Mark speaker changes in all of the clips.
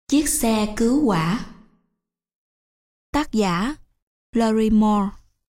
Speaker 1: Chiếc xe cứu hỏa. Tác giả Lori Moore.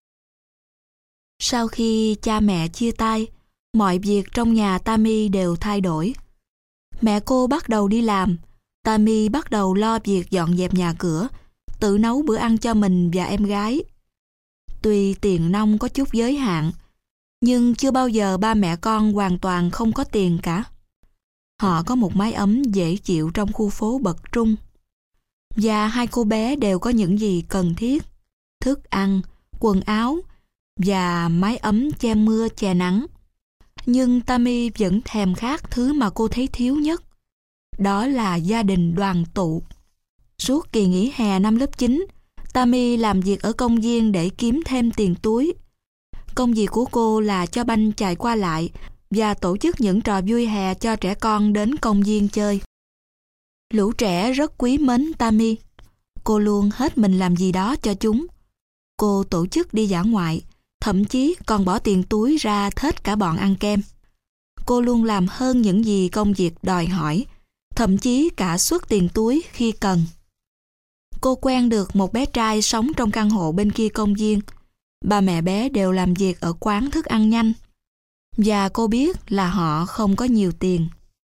Speaker 1: Sau khi cha mẹ chia tay, mọi việc trong nhà Tammy đều thay đổi. Mẹ cô bắt đầu đi làm, Tammy bắt đầu lo việc dọn dẹp nhà cửa, tự nấu bữa ăn cho mình và em gái. Tuy tiền nong có chút giới hạn, nhưng chưa bao giờ ba mẹ con hoàn toàn không có tiền cả. Họ có một mái ấm dễ chịu trong khu phố bậc trung. Và hai cô bé đều có những gì cần thiết: thức ăn, quần áo và mái ấm che mưa che nắng. Nhưng Tammy vẫn thèm khát thứ mà cô thấy thiếu nhất. Đó là gia đình đoàn tụ. Suốt kỳ nghỉ hè năm lớp 9, Tammy làm việc ở công viên để kiếm thêm tiền túi. Công việc của cô là cho banh chạy qua lại và tổ chức những trò vui hè cho trẻ con đến công viên chơi. Lũ trẻ rất quý mến Tammy. Cô luôn hết mình làm gì đó cho chúng. Cô tổ chức đi dã ngoại, thậm chí còn bỏ tiền túi ra thết cả bọn ăn kem. Cô luôn làm hơn những gì công việc đòi hỏi, thậm chí cả suất tiền túi khi cần. Cô quen được một bé trai sống trong căn hộ bên kia công viên. Ba mẹ bé đều làm việc ở quán thức ăn nhanh, và cô biết là họ không có nhiều tiền.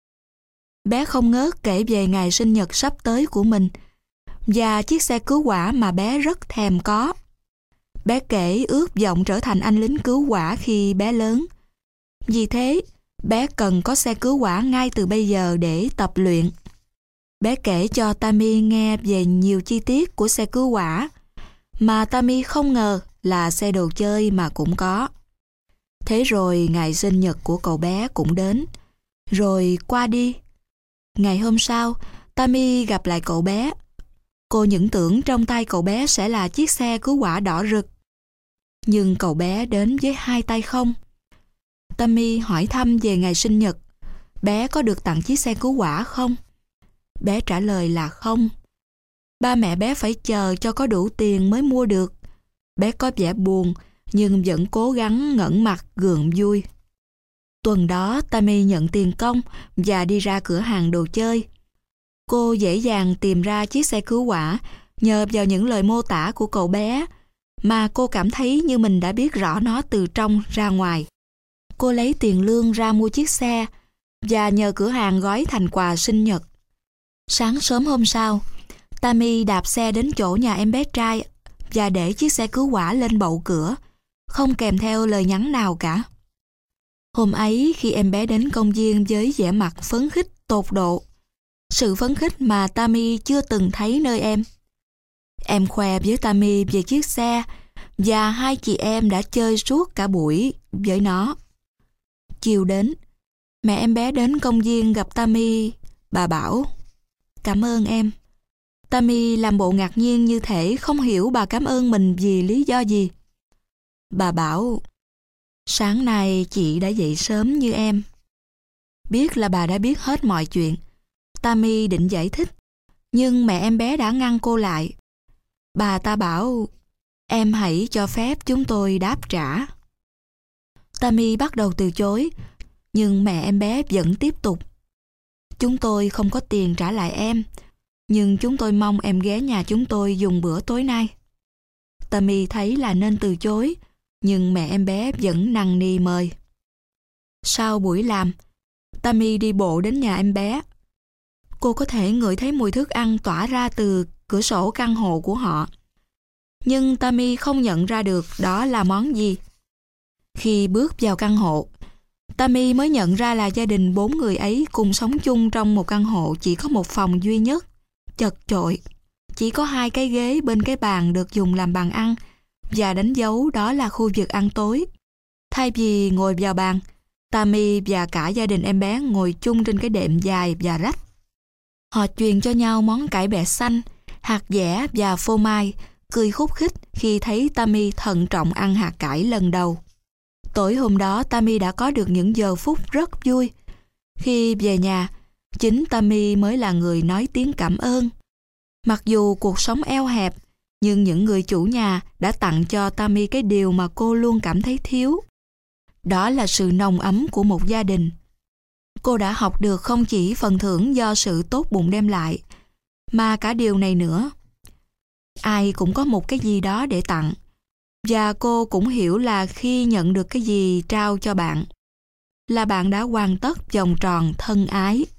Speaker 1: Bé không ngớt kể về ngày sinh nhật sắp tới của mình và chiếc xe cứu hỏa mà bé rất thèm có. Bé kể ước vọng trở thành anh lính cứu hỏa khi bé lớn. Vì thế, bé cần có xe cứu hỏa ngay từ bây giờ để tập luyện. Bé kể cho Tammy nghe về nhiều chi tiết của xe cứu hỏa mà Tammy không ngờ là xe đồ chơi mà cũng có. Thế rồi ngày sinh nhật của cậu bé cũng đến, rồi qua đi. Ngày hôm sau, Tammy gặp lại cậu bé. Cô những tưởng trong tay cậu bé sẽ là chiếc xe cứu hỏa đỏ rực. Nhưng cậu bé đến với hai tay không. Tammy hỏi thăm về ngày sinh nhật. Bé có được tặng chiếc xe cứu hỏa không? Bé trả lời là không. Ba mẹ bé phải chờ cho có đủ tiền mới mua được. Bé có vẻ buồn, nhưng vẫn cố gắng ngẩng mặt gượng vui. Tuần đó, Tammy nhận tiền công và đi ra cửa hàng đồ chơi. Cô dễ dàng tìm ra chiếc xe cứu hỏa nhờ vào những lời mô tả của cậu bé, mà cô cảm thấy như mình đã biết rõ nó từ trong ra ngoài. Cô lấy tiền lương ra mua chiếc xe và nhờ cửa hàng gói thành quà sinh nhật. Sáng sớm hôm sau, Tammy đạp xe đến chỗ nhà em bé trai và để chiếc xe cứu hỏa lên bậu cửa, không kèm theo lời nhắn nào cả. Hôm ấy, khi em bé đến công viên với vẻ mặt phấn khích tột độ, sự phấn khích mà Tammy chưa từng thấy nơi em. Em khoe với Tammy về chiếc xe và hai chị em đã chơi suốt cả buổi với nó. Chiều đến, mẹ em bé đến công viên gặp Tammy. Bà bảo: "Cảm ơn em." Tammy làm bộ ngạc nhiên như thể không hiểu bà cảm ơn mình vì lý do gì. Bà bảo: "Sáng nay chị đã dậy sớm như em." Biết là bà đã biết hết mọi chuyện, Tammy định giải thích, nhưng mẹ em bé đã ngăn cô lại. Bà ta bảo: "Em hãy cho phép chúng tôi đáp trả." Tammy bắt đầu từ chối, nhưng mẹ em bé vẫn tiếp tục: "Chúng tôi không có tiền trả lại em, nhưng chúng tôi mong em ghé nhà chúng tôi dùng bữa tối nay." Tammy thấy là nên từ chối, nhưng mẹ em bé vẫn năn nỉ mời. Sau buổi làm, Tammy đi bộ đến nhà em bé. Cô có thể ngửi thấy mùi thức ăn tỏa ra từ cửa sổ căn hộ của họ. Nhưng Tammy không nhận ra được đó là món gì. Khi bước vào căn hộ, Tammy mới nhận ra là gia đình 4 người ấy cùng sống chung trong một căn hộ chỉ có một phòng duy nhất, chật chội. Chỉ có 2 cái ghế bên cái bàn được dùng làm bàn ăn và đánh dấu đó là khu vực ăn tối. Thay vì ngồi vào bàn, Tammy và cả gia đình em bé ngồi chung trên cái đệm dài và rách. Họ truyền cho nhau món cải bẹ xanh, hạt dẻ và phô mai, cười khúc khích khi thấy Tammy thận trọng ăn hạt cải lần đầu. Tối hôm đó, Tammy đã có được những giờ phút rất vui. Khi về nhà, chính Tammy mới là người nói tiếng cảm ơn. Mặc dù cuộc sống eo hẹp, nhưng những người chủ nhà đã tặng cho Tammy cái điều mà cô luôn cảm thấy thiếu. Đó là sự nồng ấm của một gia đình. Cô đã học được không chỉ phần thưởng do sự tốt bụng đem lại, mà cả điều này nữa. Ai cũng có một cái gì đó để tặng, và cô cũng hiểu là khi nhận được cái gì trao cho bạn, là bạn đã hoàn tất vòng tròn thân ái.